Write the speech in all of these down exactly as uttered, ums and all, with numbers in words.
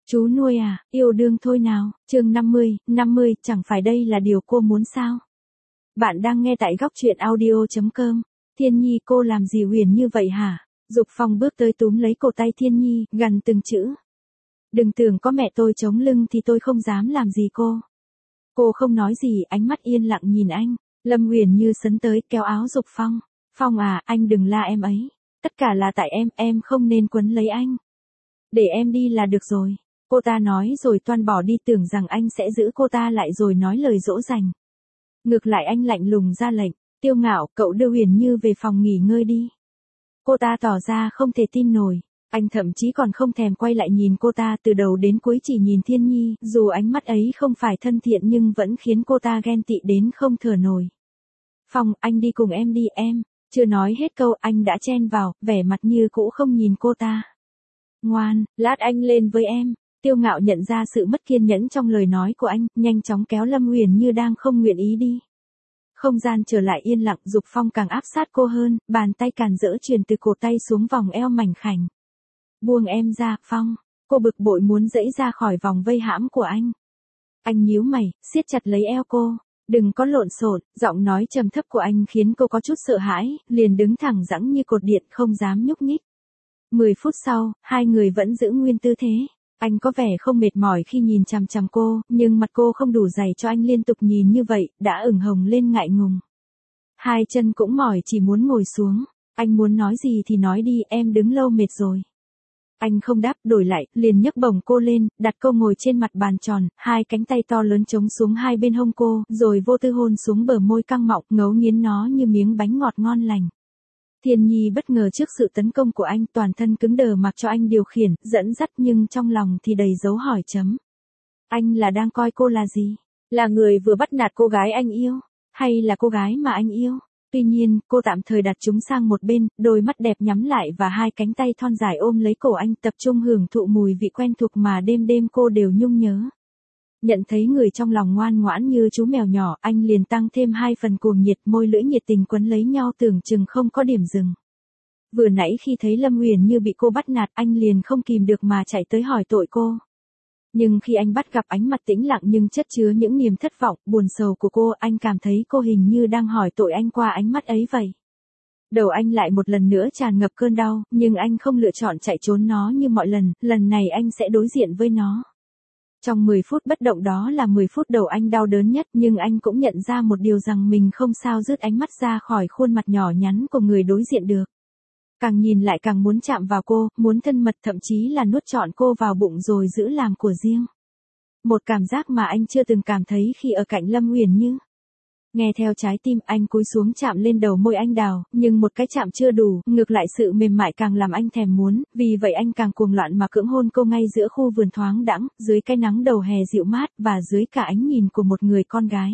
Chú nuôi à, yêu đương thôi nào, chương năm mươi, năm mươi, chẳng phải đây là điều cô muốn sao? Bạn đang nghe tại góc truyện audio chấm com. Thiên Nhi, cô làm gì huyền như vậy hả? Dục Phong bước tới túm lấy cổ tay Thiên Nhi, gần từng chữ. Đừng tưởng có mẹ tôi chống lưng thì tôi không dám làm gì cô. Cô không nói gì, ánh mắt yên lặng nhìn anh. Lâm Huyền Như sấn tới kéo áo Dục Phong. Phong à, anh đừng la em ấy. Tất cả là tại em, em không nên quấn lấy anh. Để em đi là được rồi. Cô ta nói rồi toan bỏ đi, tưởng rằng anh sẽ giữ cô ta lại rồi nói lời dỗ dành. Ngược lại anh lạnh lùng ra lệnh, Tiêu Ngạo, cậu đưa Huyền Như về phòng nghỉ ngơi đi. Cô ta tỏ ra không thể tin nổi, anh thậm chí còn không thèm quay lại nhìn cô ta, từ đầu đến cuối chỉ nhìn Thiên Nhi, dù ánh mắt ấy không phải thân thiện nhưng vẫn khiến cô ta ghen tị đến không thở nổi. Phong, anh đi cùng em đi em, chưa nói hết câu anh đã chen vào, vẻ mặt như cũ không nhìn cô ta. Ngoan, lát anh lên với em. Tiêu Ngạo nhận ra sự mất kiên nhẫn trong lời nói của anh, nhanh chóng kéo Lâm Huyền Như đang không nguyện ý đi. Không gian trở lại yên lặng, Dục Phong càng áp sát cô hơn, bàn tay càn rỡ truyền từ cổ tay xuống vòng eo mảnh khảnh. Buông em ra, Phong. Cô bực bội muốn giãy ra khỏi vòng vây hãm của anh. Anh nhíu mày, siết chặt lấy eo cô. Đừng có lộn xộn, giọng nói trầm thấp của anh khiến cô có chút sợ hãi, liền đứng thẳng dẫng như cột điện không dám nhúc nhích. Mười phút sau, hai người vẫn giữ nguyên tư thế. Anh có vẻ không mệt mỏi khi nhìn chằm chằm cô, nhưng mặt cô không đủ dày cho anh liên tục nhìn như vậy, đã ửng hồng lên ngại ngùng. Hai chân cũng mỏi chỉ muốn ngồi xuống. Anh muốn nói gì thì nói đi, em đứng lâu mệt rồi. Anh không đáp, đổi lại, liền nhấc bổng cô lên, đặt cô ngồi trên mặt bàn tròn, hai cánh tay to lớn chống xuống hai bên hông cô, rồi vô tư hôn xuống bờ môi căng mọng, ngấu nghiến nó như miếng bánh ngọt ngon lành. Thiên Nhi bất ngờ trước sự tấn công của anh, toàn thân cứng đờ mặc cho anh điều khiển, dẫn dắt, nhưng trong lòng thì đầy dấu hỏi chấm. Anh là đang coi cô là gì? Là người vừa bắt nạt cô gái anh yêu? Hay là cô gái mà anh yêu? Tuy nhiên, cô tạm thời đặt chúng sang một bên, đôi mắt đẹp nhắm lại và hai cánh tay thon dài ôm lấy cổ anh, tập trung hưởng thụ mùi vị quen thuộc mà đêm đêm cô đều nhung nhớ. Nhận thấy người trong lòng ngoan ngoãn như chú mèo nhỏ, anh liền tăng thêm hai phần cuồng nhiệt, môi lưỡi nhiệt tình quấn lấy nhau tưởng chừng không có điểm dừng. Vừa nãy khi thấy Lâm Huyền Như bị cô bắt nạt, anh liền không kìm được mà chạy tới hỏi tội cô. Nhưng khi anh bắt gặp ánh mặt tĩnh lặng nhưng chất chứa những niềm thất vọng, buồn sầu của cô, anh cảm thấy cô hình như đang hỏi tội anh qua ánh mắt ấy vậy. Đầu anh lại một lần nữa tràn ngập cơn đau, nhưng anh không lựa chọn chạy trốn nó như mọi lần, lần này anh sẽ đối diện với nó. Trong mười phút bất động đó là mười phút đầu anh đau đớn nhất, nhưng anh cũng nhận ra một điều rằng mình không sao dứt ánh mắt ra khỏi khuôn mặt nhỏ nhắn của người đối diện được. Càng nhìn lại càng muốn chạm vào cô, muốn thân mật, thậm chí là nuốt trọn cô vào bụng rồi giữ làm của riêng. Một cảm giác mà anh chưa từng cảm thấy khi ở cạnh Lâm Huyền Như. Nghe theo trái tim, anh cúi xuống chạm lên đầu môi anh đào, nhưng một cái chạm chưa đủ, ngược lại sự mềm mại càng làm anh thèm muốn, vì vậy anh càng cuồng loạn mà cưỡng hôn cô ngay giữa khu vườn thoáng đãng, dưới cái nắng đầu hè dịu mát và dưới cả ánh nhìn của một người con gái.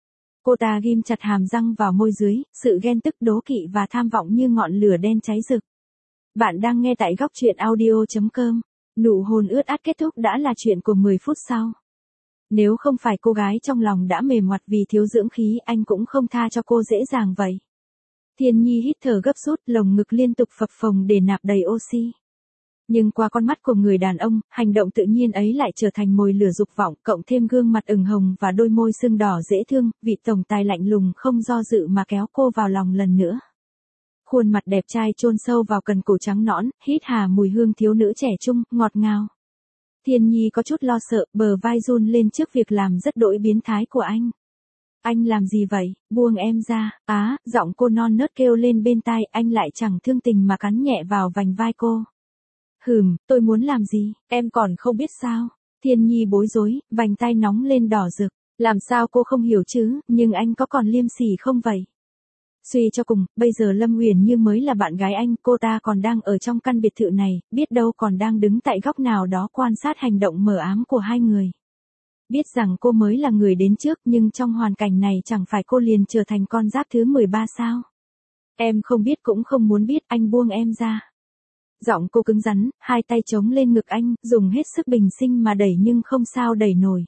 Cô ta ghim chặt hàm răng vào môi dưới, sự ghen tức, đố kỵ và tham vọng như ngọn lửa đen cháy rực. Bạn đang nghe tại góc truyện audio chấm com. Nụ hôn ướt át kết thúc đã là chuyện của mười phút sau. Nếu không phải cô gái trong lòng đã mềm ngoặt vì thiếu dưỡng khí, anh cũng không tha cho cô dễ dàng vậy. Thiên Nhi hít thở gấp rút, lồng ngực liên tục phập phồng để nạp đầy oxy. Nhưng qua con mắt của người đàn ông, hành động tự nhiên ấy lại trở thành mồi lửa dục vọng, cộng thêm gương mặt ửng hồng và đôi môi sưng đỏ dễ thương, vị tổng tài lạnh lùng không do dự mà kéo cô vào lòng lần nữa. Khuôn mặt đẹp trai chôn sâu vào cần cổ trắng nõn, hít hà mùi hương thiếu nữ trẻ trung, ngọt ngào. Thiên Nhi có chút lo sợ, bờ vai run lên trước việc làm rất đỗi biến thái của anh. Anh làm gì vậy, buông em ra, á, giọng cô non nớt kêu lên bên tai, anh lại chẳng thương tình mà cắn nhẹ vào vành vai cô. Hừm, tôi muốn làm gì, em còn không biết sao. Thiên Nhi bối rối, vành tai nóng lên đỏ rực, làm sao cô không hiểu chứ, nhưng anh có còn liêm sỉ không vậy? Suy cho cùng, bây giờ Lâm Huyền Như mới là bạn gái anh, cô ta còn đang ở trong căn biệt thự này, biết đâu còn đang đứng tại góc nào đó quan sát hành động mờ ám của hai người. Biết rằng cô mới là người đến trước, nhưng trong hoàn cảnh này chẳng phải cô liền trở thành con giáp thứ mười ba sao? Em không biết cũng không muốn biết, anh buông em ra. Giọng cô cứng rắn, hai tay chống lên ngực anh, dùng hết sức bình sinh mà đẩy nhưng không sao đẩy nổi.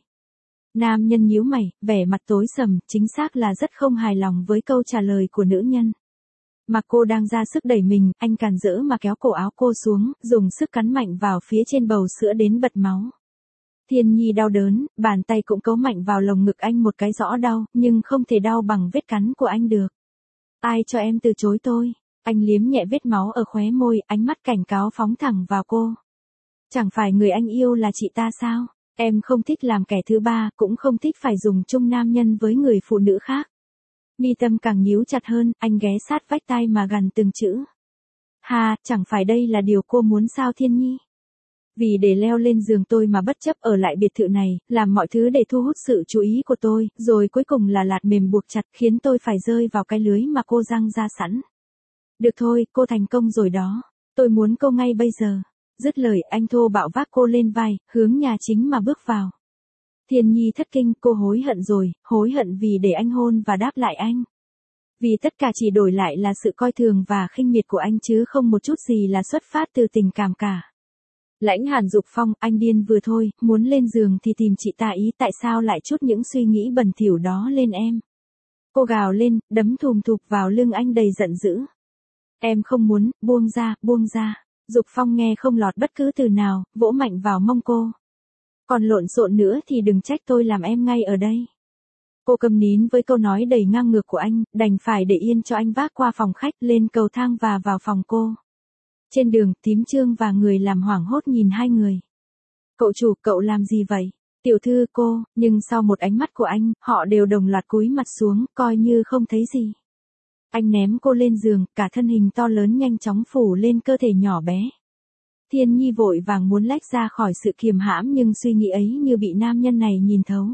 Nam nhân nhíu mày, vẻ mặt tối sầm, chính xác là rất không hài lòng với câu trả lời của nữ nhân. Mà cô đang ra sức đẩy mình, anh càn rỡ mà kéo cổ áo cô xuống, dùng sức cắn mạnh vào phía trên bầu sữa đến bật máu. Thiên Nhi đau đớn, bàn tay cũng cấu mạnh vào lồng ngực anh một cái rõ đau, nhưng không thể đau bằng vết cắn của anh được. Ai cho em từ chối tôi? Anh liếm nhẹ vết máu ở khóe môi, ánh mắt cảnh cáo phóng thẳng vào cô. Chẳng phải người anh yêu là chị ta sao? Em không thích làm kẻ thứ ba, cũng không thích phải dùng chung nam nhân với người phụ nữ khác. Mi tâm càng nhíu chặt hơn, anh ghé sát vách tai mà gằn từng chữ. Ha, chẳng phải đây là điều cô muốn sao Thiên Nhi? Vì để leo lên giường tôi mà bất chấp ở lại biệt thự này, làm mọi thứ để thu hút sự chú ý của tôi, rồi cuối cùng là lạt mềm buộc chặt khiến tôi phải rơi vào cái lưới mà cô giăng ra sẵn. Được thôi, cô thành công rồi đó. Tôi muốn cô ngay bây giờ. Dứt lời anh thô bạo vác cô lên vai, hướng nhà chính mà bước vào. Thiên Nhi thất kinh, cô hối hận rồi, hối hận vì để anh hôn và đáp lại anh. Vì tất cả chỉ đổi lại là sự coi thường và khinh miệt của anh chứ không một chút gì là xuất phát từ tình cảm cả. Lãnh Hàn Dục Phong, anh điên vừa thôi, muốn lên giường thì tìm chị ta ý, tại sao lại chút những suy nghĩ bẩn thỉu đó lên em. Cô gào lên, đấm thùm thụp vào lưng anh đầy giận dữ. Em không muốn, buông ra, buông ra. Dục Phong nghe không lọt bất cứ từ nào, vỗ mạnh vào mông cô. Còn lộn xộn nữa thì đừng trách tôi làm em ngay ở đây. Cô câm nín với câu nói đầy ngang ngược của anh, đành phải để yên cho anh vác qua phòng khách, lên cầu thang và vào phòng cô. Trên đường, Tím Trương và người làm hoảng hốt nhìn hai người. Cậu chủ, cậu làm gì vậy? Tiểu thư cô, nhưng sau một ánh mắt của anh, họ đều đồng loạt cúi mặt xuống, coi như không thấy gì. Anh ném cô lên giường, cả thân hình to lớn nhanh chóng phủ lên cơ thể nhỏ bé. Thiên Nhi vội vàng muốn lách ra khỏi sự kiềm hãm nhưng suy nghĩ ấy như bị nam nhân này nhìn thấu.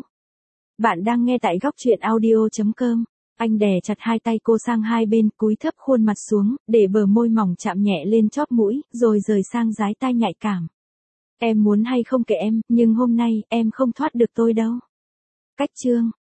Bạn đang nghe tại góc truyện audio chấm com. Anh đè chặt hai tay cô sang hai bên, cúi thấp khuôn mặt xuống, để bờ môi mỏng chạm nhẹ lên chóp mũi, rồi rời sang dái tai nhạy cảm. Em muốn hay không kệ em, nhưng hôm nay, em không thoát được tôi đâu. Cách chương.